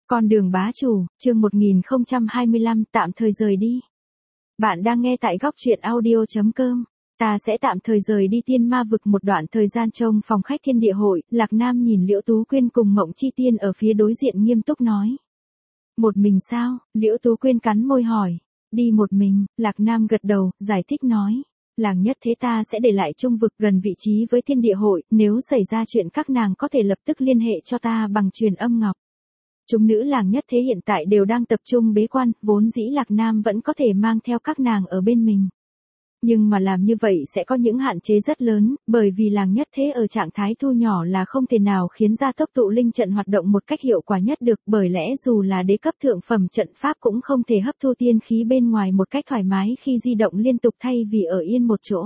Con đường bá chủ, chương 1025 tạm thời rời đi. Bạn đang nghe tại góc truyện audio.com. Ta sẽ tạm thời rời đi Tiên Ma vực một đoạn thời gian trong phòng khách Thiên Địa hội. Lạc Nam nhìn Liễu Tú Quyên cùng Mộng Chi Tiên ở phía đối diện nghiêm túc nói. Một mình sao? Liễu Tú Quyên cắn môi hỏi. Đi một mình, Lạc Nam gật đầu, giải thích nói. Làng Nhất Thế ta sẽ để lại trung vực gần vị trí với Thiên Địa hội, nếu xảy ra chuyện các nàng có thể lập tức liên hệ cho ta bằng truyền âm ngọc. Chúng nữ Làng Nhất Thế hiện tại đều đang tập trung bế quan, vốn dĩ Lạc Nam vẫn có thể mang theo các nàng ở bên mình. Nhưng mà làm như vậy sẽ có những hạn chế rất lớn, bởi vì Làng Nhất Thế ở trạng thái thu nhỏ là không thể nào khiến gia tốc tụ linh trận hoạt động một cách hiệu quả nhất được, bởi lẽ dù là đế cấp thượng phẩm trận pháp cũng không thể hấp thu tiên khí bên ngoài một cách thoải mái khi di động liên tục thay vì ở yên một chỗ.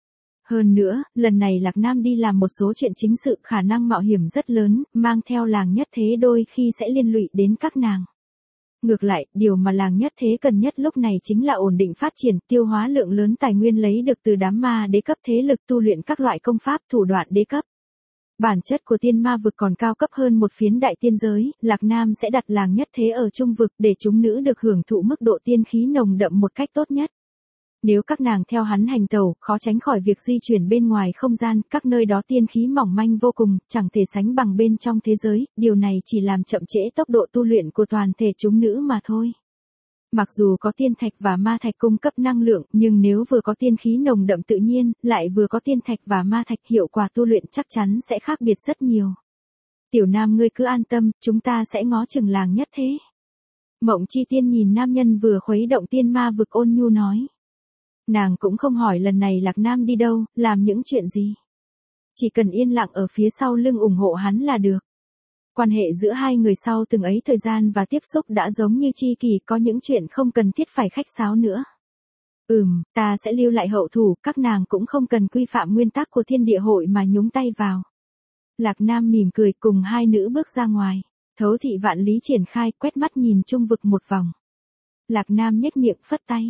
Hơn nữa, lần này Lạc Nam đi làm một số chuyện chính sự khả năng mạo hiểm rất lớn, mang theo Làng Nhất Thế đôi khi sẽ liên lụy đến các nàng. Ngược lại, điều mà Làng Nhất Thế cần nhất lúc này chính là ổn định phát triển, tiêu hóa lượng lớn tài nguyên lấy được từ đám ma đế cấp thế lực tu luyện các loại công pháp thủ đoạn đế cấp. Bản chất của tiên ma vực còn cao cấp hơn một phiến đại tiên giới, Lạc Nam sẽ đặt Làng Nhất Thế ở trung vực để chúng nữ được hưởng thụ mức độ tiên khí nồng đậm một cách tốt nhất. Nếu các nàng theo hắn hành tẩu, khó tránh khỏi việc di chuyển bên ngoài không gian, các nơi đó tiên khí mỏng manh vô cùng, chẳng thể sánh bằng bên trong thế giới, điều này chỉ làm chậm trễ tốc độ tu luyện của toàn thể chúng nữ mà thôi. Mặc dù có tiên thạch và ma thạch cung cấp năng lượng, nhưng nếu vừa có tiên khí nồng đậm tự nhiên, lại vừa có tiên thạch và ma thạch, hiệu quả tu luyện chắc chắn sẽ khác biệt rất nhiều. Tiểu Nam ngươi cứ an tâm, chúng ta sẽ ngó chừng Làng Nhất Thế. Mộng Chi Tiên nhìn nam nhân vừa khuấy động tiên ma vực ôn nhu nói. Nàng cũng không hỏi lần này Lạc Nam đi đâu, làm những chuyện gì. Chỉ cần yên lặng ở phía sau lưng ủng hộ hắn là được. Quan hệ giữa hai người sau từng ấy thời gian và tiếp xúc đã giống như tri kỷ, có những chuyện không cần thiết phải khách sáo nữa. Ta sẽ lưu lại hậu thủ, các nàng cũng không cần quy phạm nguyên tắc của Thiên Địa hội mà nhúng tay vào. Lạc Nam mỉm cười cùng hai nữ bước ra ngoài. Thấu thị vạn lý triển khai, quét mắt nhìn trung vực một vòng. Lạc Nam nhếch miệng phất tay.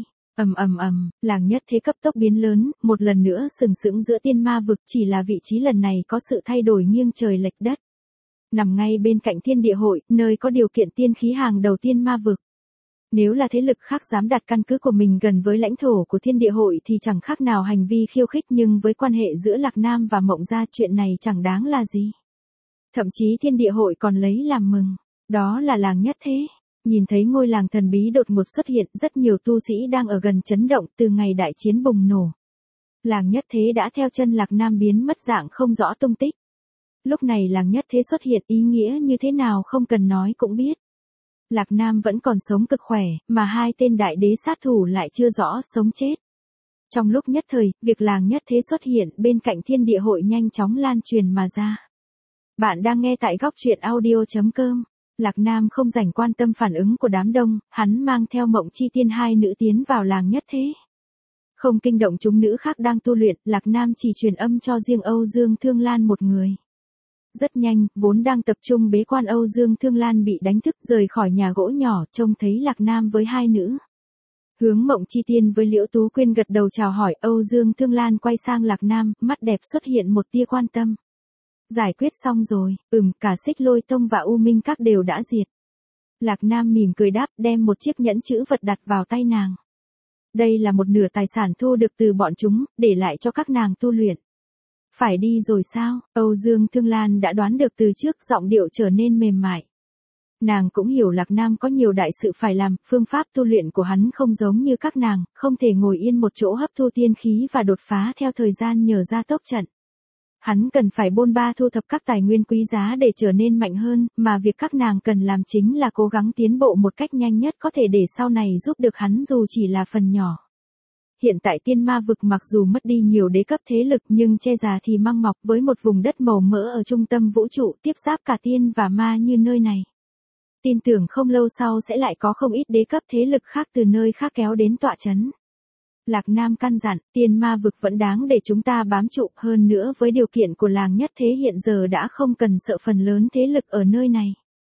Làng Nhất Thế cấp tốc biến lớn, một lần nữa sừng sững giữa tiên ma vực, chỉ là vị trí lần này có sự thay đổi nghiêng trời lệch đất. Nằm ngay bên cạnh Thiên Địa hội, nơi có điều kiện tiên khí hàng đầu tiên ma vực. Nếu là thế lực khác dám đặt căn cứ của mình gần với lãnh thổ của Thiên Địa hội thì chẳng khác nào hành vi khiêu khích, nhưng với quan hệ giữa Lạc Nam và Mộng gia chuyện này chẳng đáng là gì. Thậm chí Thiên Địa hội còn lấy làm mừng. Đó là Làng Nhất Thế. Nhìn thấy ngôi làng thần bí đột ngột xuất hiện, rất nhiều tu sĩ đang ở gần chấn động từ ngày đại chiến bùng nổ. Làng Nhất Thế đã theo chân Lạc Nam biến mất dạng không rõ tung tích. Lúc này Làng Nhất Thế xuất hiện ý nghĩa như thế nào không cần nói cũng biết. Lạc Nam vẫn còn sống cực khỏe, mà hai tên đại đế sát thủ lại chưa rõ sống chết. Trong lúc nhất thời, việc Làng Nhất Thế xuất hiện bên cạnh Thiên Địa hội nhanh chóng lan truyền mà ra. Bạn đang nghe tại góc truyện audio.com. Lạc Nam không rảnh quan tâm phản ứng của đám đông, hắn mang theo Mộng Chi Tiên hai nữ tiến vào Làng Nhất Thế. Không kinh động chúng nữ khác đang tu luyện, Lạc Nam chỉ truyền âm cho riêng Âu Dương Thương Lan một người. Rất nhanh, vốn đang tập trung bế quan Âu Dương Thương Lan bị đánh thức rời khỏi nhà gỗ nhỏ, trông thấy Lạc Nam với hai nữ. Hướng Mộng Chi Tiên với Liễu Tú Quyên gật đầu chào hỏi, Âu Dương Thương Lan quay sang Lạc Nam, mắt đẹp xuất hiện một tia quan tâm. Giải quyết xong rồi, cả Xích Lôi Tông và U Minh Các đều đã diệt. Lạc Nam mỉm cười đáp, đem một chiếc nhẫn chữ vật đặt vào tay nàng. Đây là một nửa tài sản thu được từ bọn chúng, để lại cho các nàng tu luyện. Phải đi rồi sao? Âu Dương Thương Lan đã đoán được từ trước, giọng điệu trở nên mềm mại. Nàng cũng hiểu Lạc Nam có nhiều đại sự phải làm, phương pháp tu luyện của hắn không giống như các nàng, không thể ngồi yên một chỗ hấp thu tiên khí và đột phá theo thời gian nhờ gia tốc trận. Hắn cần phải bôn ba thu thập các tài nguyên quý giá để trở nên mạnh hơn, mà việc các nàng cần làm chính là cố gắng tiến bộ một cách nhanh nhất có thể để sau này giúp được hắn dù chỉ là phần nhỏ. Hiện tại tiên ma vực mặc dù mất đi nhiều đế cấp thế lực nhưng che già thì măng mọc, với một vùng đất màu mỡ ở trung tâm vũ trụ tiếp giáp cả tiên và ma như nơi này. Tin tưởng không lâu sau sẽ lại có không ít đế cấp thế lực khác từ nơi khác kéo đến tọa chấn. Lạc Nam căn dặn, tiên ma vực vẫn đáng để chúng ta bám trụ, hơn nữa với điều kiện của Làng Nhất Thế hiện giờ đã không cần sợ phần lớn thế lực ở nơi này.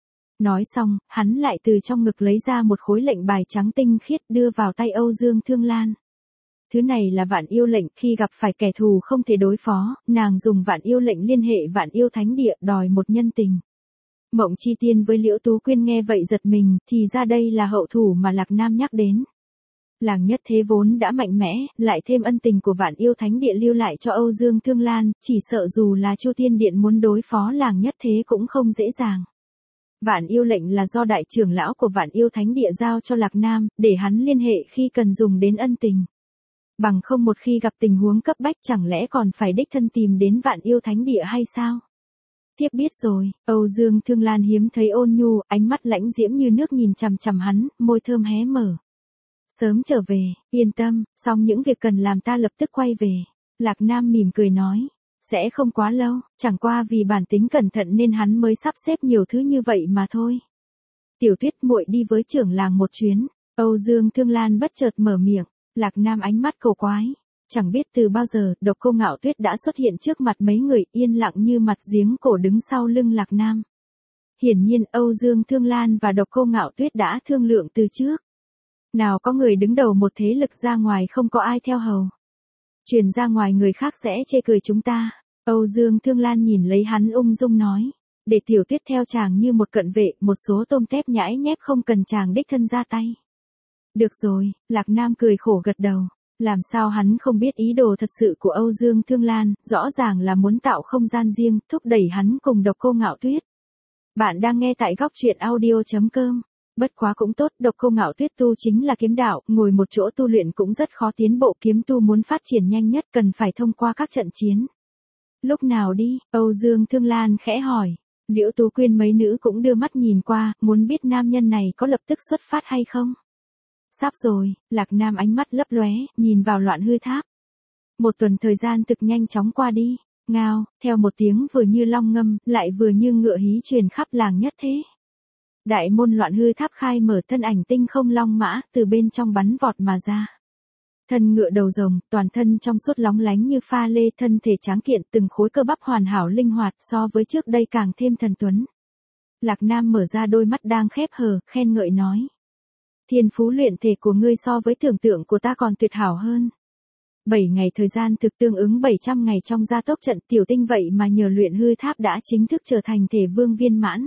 Nói xong, hắn lại từ trong ngực lấy ra một khối lệnh bài trắng tinh khiết đưa vào tay Âu Dương Thương Lan. Thứ này là Vạn Yêu lệnh, khi gặp phải kẻ thù không thể đối phó, nàng dùng Vạn Yêu lệnh liên hệ Vạn Yêu Thánh Địa đòi một nhân tình. Mộng Chi Tiên với Liễu Tú Quyên nghe vậy giật mình, thì ra đây là hậu thủ mà Lạc Nam nhắc đến. Làng Nhất Thế vốn đã mạnh mẽ, lại thêm ân tình của Vạn Yêu Thánh Địa lưu lại cho Âu Dương Thương Lan, chỉ sợ dù là Chu Tiên Điện muốn đối phó Làng Nhất Thế cũng không dễ dàng. Vạn Yêu lệnh là do đại trưởng lão của Vạn Yêu Thánh Địa giao cho Lạc Nam, để hắn liên hệ khi cần dùng đến ân tình. Bằng không một khi gặp tình huống cấp bách chẳng lẽ còn phải đích thân tìm đến Vạn Yêu Thánh Địa hay sao? Tiếp biết rồi, Âu Dương Thương Lan hiếm thấy ôn nhu, ánh mắt lãnh diễm như nước nhìn chằm chằm hắn, môi thơm hé mở. Sớm trở về, yên tâm, xong những việc cần làm ta lập tức quay về. Lạc Nam mỉm cười nói, sẽ không quá lâu, chẳng qua vì bản tính cẩn thận nên hắn mới sắp xếp nhiều thứ như vậy mà thôi. Tiểu Tuyết muội đi với trưởng làng một chuyến, Âu Dương Thương Lan bất chợt mở miệng, Lạc Nam ánh mắt cầu quái. Chẳng biết từ bao giờ, Độc Cô Ngạo Tuyết đã xuất hiện trước mặt mấy người yên lặng như mặt giếng cổ đứng sau lưng Lạc Nam. Hiển nhiên Âu Dương Thương Lan và Độc Cô Ngạo Tuyết đã thương lượng từ trước. Nào có người đứng đầu một thế lực ra ngoài không có ai theo hầu. Truyền ra ngoài người khác sẽ chê cười chúng ta. Âu Dương Thương Lan nhìn lấy hắn ung dung nói. Để Tiểu Tuyết theo chàng như một cận vệ, một số tôm tép nhãi nhép không cần chàng đích thân ra tay. Được rồi, Lạc Nam cười khổ gật đầu. Làm sao hắn không biết ý đồ thật sự của Âu Dương Thương Lan, rõ ràng là muốn tạo không gian riêng, thúc đẩy hắn cùng Độc Cô Ngạo Tuyết. Bạn đang nghe tại góc truyện audio.com. Bất quá cũng tốt, Độc Cô Ngạo Tuyết tu chính là kiếm đạo, ngồi một chỗ tu luyện cũng rất khó tiến bộ, kiếm tu muốn phát triển nhanh nhất cần phải thông qua các trận chiến. Lúc nào đi, Âu Dương Thương Lan khẽ hỏi. Liễu Tú Quyên mấy nữ cũng đưa mắt nhìn qua, muốn biết nam nhân này có lập tức xuất phát hay không. Sắp rồi, Lạc Nam ánh mắt lấp lóe, nhìn vào Loạn Hư Tháp. Một tuần thời gian thực nhanh chóng qua đi, ngao, theo một tiếng vừa như long ngâm, lại vừa như ngựa hí truyền khắp Làng Nhất Thế. Đại môn Loạn Hư Tháp khai mở, thân ảnh tinh không long mã từ bên trong bắn vọt mà ra. Thân ngựa đầu rồng, toàn thân trong suốt lóng lánh như pha lê, thân thể tráng kiện, từng khối cơ bắp hoàn hảo linh hoạt, so với trước đây càng thêm thần tuấn. Lạc Nam mở ra đôi mắt đang khép hờ, khen ngợi nói. Thiên phú luyện thể của ngươi so với tưởng tượng của ta còn tuyệt hảo hơn. 7 ngày thời gian thực tương ứng 700 ngày trong gia tốc trận, Tiểu Tinh vậy mà nhờ luyện hư tháp đã chính thức trở thành thể vương viên mãn.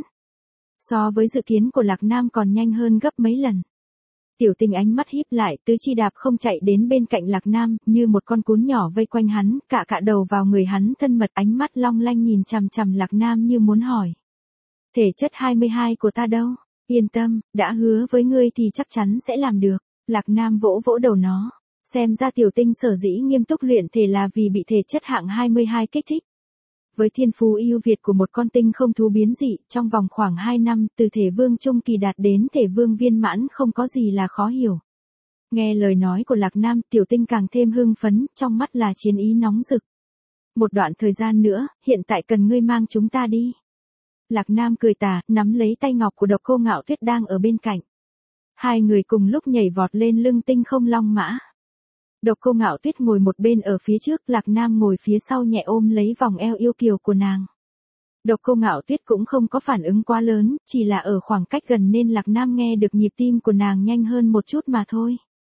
So với dự kiến của Lạc Nam còn nhanh hơn gấp mấy lần. Tiểu Tinh ánh mắt híp lại, tứ chi đạp không chạy đến bên cạnh Lạc Nam, như một con cún nhỏ vây quanh hắn, cạ đầu vào người hắn thân mật, ánh mắt long lanh nhìn chằm chằm Lạc Nam như muốn hỏi. Thể chất 22 của ta đâu? Yên tâm, đã hứa với ngươi thì chắc chắn sẽ làm được. Lạc Nam vỗ vỗ đầu nó. Xem ra Tiểu Tinh sở dĩ nghiêm túc luyện thể là vì bị thể chất hạng 22 kích thích. Với thiên phú ưu việt của một con tinh không thú biến dị, trong vòng khoảng 2 năm, từ thể vương trung kỳ đạt đến thể vương viên mãn không có gì là khó hiểu. Nghe lời nói của Lạc Nam, Tiểu Tinh càng thêm hưng phấn, trong mắt là chiến ý nóng rực. Một đoạn thời gian nữa, hiện tại cần ngươi mang chúng ta đi. Lạc Nam cười tà, nắm lấy tay ngọc của Độc Cô Ngạo Tuyết đang ở bên cạnh. Hai người cùng lúc nhảy vọt lên lưng tinh không long mã. Độc Cô Ngạo Tuyết ngồi một bên ở phía trước, Lạc Nam ngồi phía sau nhẹ ôm lấy vòng eo yêu kiều của nàng. Độc Cô Ngạo Tuyết cũng không có phản ứng quá lớn, chỉ là ở khoảng cách gần nên Lạc Nam nghe được nhịp tim của nàng nhanh hơn một chút mà thôi.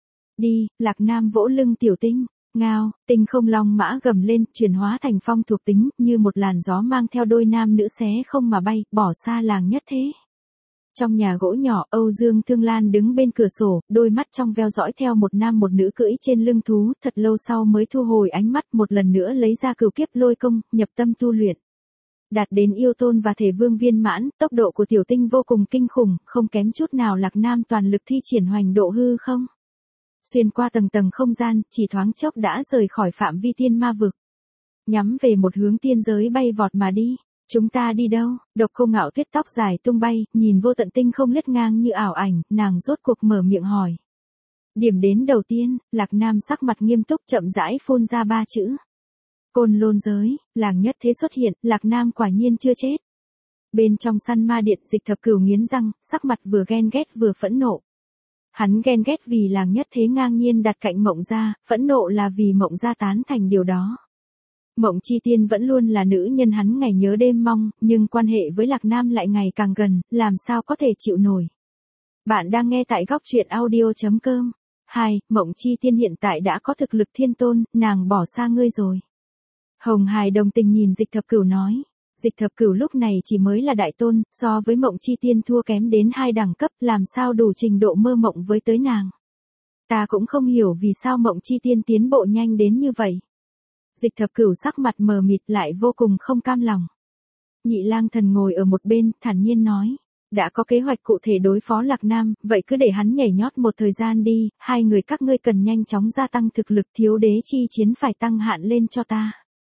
Đi, Lạc Nam vỗ lưng Tiểu Tinh. Ngao, tinh không long mã gầm lên, chuyển hóa thành phong thuộc tính, như một làn gió mang theo đôi nam nữ xé không mà bay, bỏ xa Làng Nhất Thế. Trong nhà gỗ nhỏ, Âu Dương Thương Lan đứng bên cửa sổ, đôi mắt trong veo dõi theo một nam một nữ cưỡi trên lưng thú, thật lâu sau mới thu hồi ánh mắt, một lần nữa lấy ra cửu kiếp lôi công, nhập tâm tu luyện. Đạt đến yêu tôn và thể vương viên mãn, tốc độ của Tiểu Tinh vô cùng kinh khủng, không kém chút nào Lạc Nam toàn lực thi triển hoành độ hư không. Xuyên qua tầng tầng không gian, chỉ thoáng chốc đã rời khỏi phạm vi tiên ma vực. Nhắm về một hướng tiên giới bay vọt mà đi. Chúng ta đi đâu? Độc Cô Ngạo Tuyết tóc dài tung bay, nhìn vô tận tinh không lướt ngang như ảo ảnh, nàng rốt cuộc mở miệng hỏi. Điểm đến đầu tiên, Lạc Nam sắc mặt nghiêm túc chậm rãi phun ra 3 chữ. Côn Lôn giới, Làng Nhất Thế xuất hiện, Lạc Nam quả nhiên chưa chết. Bên trong săn ma điện, Dịch Thập Cửu nghiến răng, sắc mặt vừa ghen ghét vừa phẫn nộ. Hắn ghen ghét vì Làng Nhất Thế ngang nhiên đặt cạnh Mộng Gia, phẫn nộ là vì Mộng Gia tán thành điều đó. Mộng Chi Tiên vẫn luôn là nữ nhân hắn ngày nhớ đêm mong, nhưng quan hệ với Lạc Nam lại ngày càng gần, làm sao có thể chịu nổi. Bạn đang nghe tại góc truyện audio.com. 2. Mộng Chi Tiên hiện tại đã có thực lực thiên tôn, nàng bỏ xa ngươi rồi. Hồng Hải đồng tình nhìn Dịch Thập Cửu nói. Dịch Thập Cửu lúc này chỉ mới là đại tôn, so với Mộng Chi Tiên thua kém đến 2 đẳng cấp, làm sao đủ trình độ mơ mộng với tới nàng. Ta cũng không hiểu vì sao Mộng Chi Tiên tiến bộ nhanh đến như vậy. Dịch Thập Cửu sắc mặt mờ mịt lại vô cùng không cam lòng. Nhị Lang Thần ngồi ở một bên, thản nhiên nói. Đã có kế hoạch cụ thể đối phó Lạc Nam, vậy cứ để hắn nhảy nhót một thời gian đi, hai người các ngươi cần nhanh chóng gia tăng thực lực, thiếu đế chi chiến phải tăng hạn lên cho ta.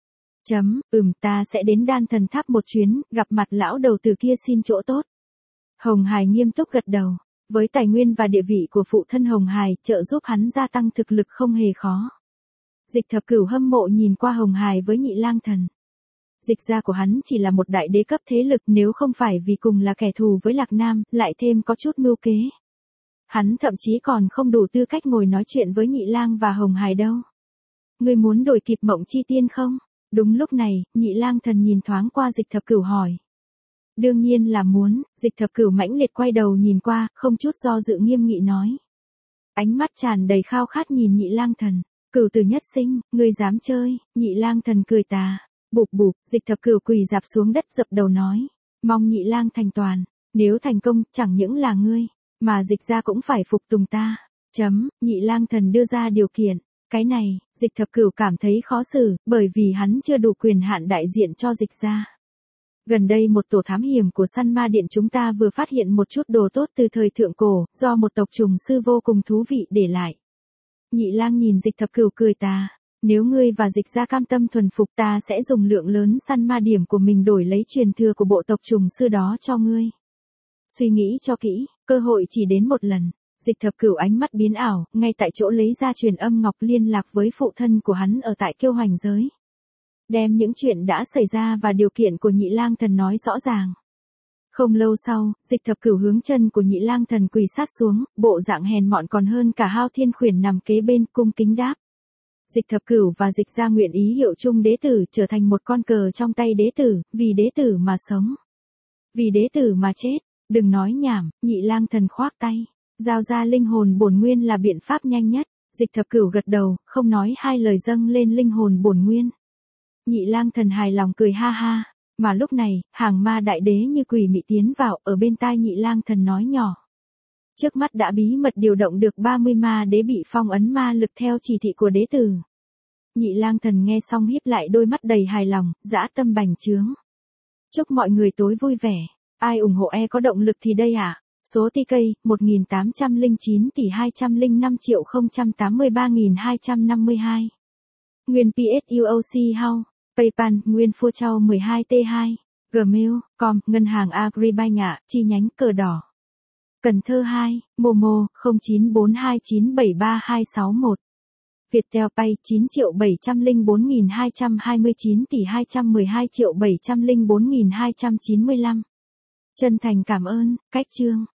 Ta sẽ đến Đan Thần Tháp một chuyến, gặp mặt lão đầu tử kia xin chỗ tốt. Hồng Hải nghiêm túc gật đầu. Với tài nguyên và địa vị của phụ thân Hồng Hải, trợ giúp hắn gia tăng thực lực không hề khó. Dịch Thập Cửu hâm mộ nhìn qua Hồng Hải với Nhị Lang Thần. Dịch gia của hắn chỉ là một đại đế cấp thế lực, nếu không phải vì cùng là kẻ thù với Lạc Nam, lại thêm có chút mưu kế. Hắn thậm chí còn không đủ tư cách ngồi nói chuyện với Nhị Lang và Hồng Hải đâu. Ngươi muốn đổi kịp Mộng Chi Tiên không? Đúng lúc này, Nhị Lang Thần nhìn thoáng qua Dịch Thập Cửu hỏi. Đương nhiên là muốn, Dịch Thập Cửu mãnh liệt quay đầu nhìn qua, không chút do dự nghiêm nghị nói. Ánh mắt tràn đầy khao khát nhìn Nhị Lang Thần. Cửu tử nhất sinh, ngươi dám chơi? Nhị Lang Thần cười tà. Bụp bụp, Dịch Thập Cửu quỳ dạp xuống đất dập đầu nói. Mong Nhị Lang thành toàn. Nếu thành công, chẳng những là ngươi, mà Dịch gia cũng phải phục tùng ta. Nhị Lang Thần đưa ra điều kiện. Cái này, Dịch Thập Cửu cảm thấy khó xử, bởi vì hắn chưa đủ quyền hạn đại diện cho Dịch gia. Gần đây một tổ thám hiểm của Săn Ma Điện chúng ta vừa phát hiện một chút đồ tốt từ thời thượng cổ, do một tộc trùng sư vô cùng thú vị để lại. Nhị Lang nhìn Dịch Thập Cửu cười tà. Nếu ngươi và Dịch gia cam tâm thuần phục, ta sẽ dùng lượng lớn săn ma điểm của mình đổi lấy truyền thừa của bộ tộc trùng sư đó cho ngươi. Suy nghĩ cho kỹ, cơ hội chỉ đến một lần. Dịch Thập Cửu ánh mắt biến ảo, ngay tại chỗ lấy ra truyền âm ngọc liên lạc với phụ thân của hắn ở tại Kiêu Hoành giới. Đem những chuyện đã xảy ra và điều kiện của Nhị Lang Thần nói rõ ràng. Không lâu sau, Dịch Thập Cửu hướng chân của Nhị Lang Thần quỳ sát xuống, bộ dạng hèn mọn còn hơn cả Hao Thiên Khuyển nằm kế bên cung kính đáp. Dịch Thập Cửu và Dịch gia nguyện ý hiệu chung đế tử trở thành một con cờ trong tay đế tử, vì đế tử mà sống. Vì đế tử mà chết, đừng nói nhảm, Nhị Lang Thần khoác tay. Giao ra linh hồn bổn nguyên là biện pháp nhanh nhất. Dịch Thập Cửu gật đầu, không nói hai lời dâng lên linh hồn bổn nguyên. Nhị Lang Thần hài lòng cười ha ha. Mà lúc này, hàng ma đại đế như quỷ mị tiến vào, ở bên tai Nhị Lang Thần nói nhỏ. Trước mắt đã bí mật điều động được 30 ma đế bị phong ấn ma lực theo chỉ thị của đế tử. Nhị Lang Thần nghe xong híp lại đôi mắt đầy hài lòng, dã tâm bành trướng. Chúc mọi người tối vui vẻ. Ai ủng hộ có động lực thì đây ạ. Số TK 1809 tỷ 205.083.252. Nguyên PSUOC House, PayPal, Nguyên Phua Châu 12T2, Gmail, com, Ngân hàng Agribank ạ, chi nhánh Cờ Đỏ. Cần Thơ 2, Momo, 0942973261. Viettel Pay 9.704.229 tỷ 212.704.295. Chân thành cảm ơn, cách chương.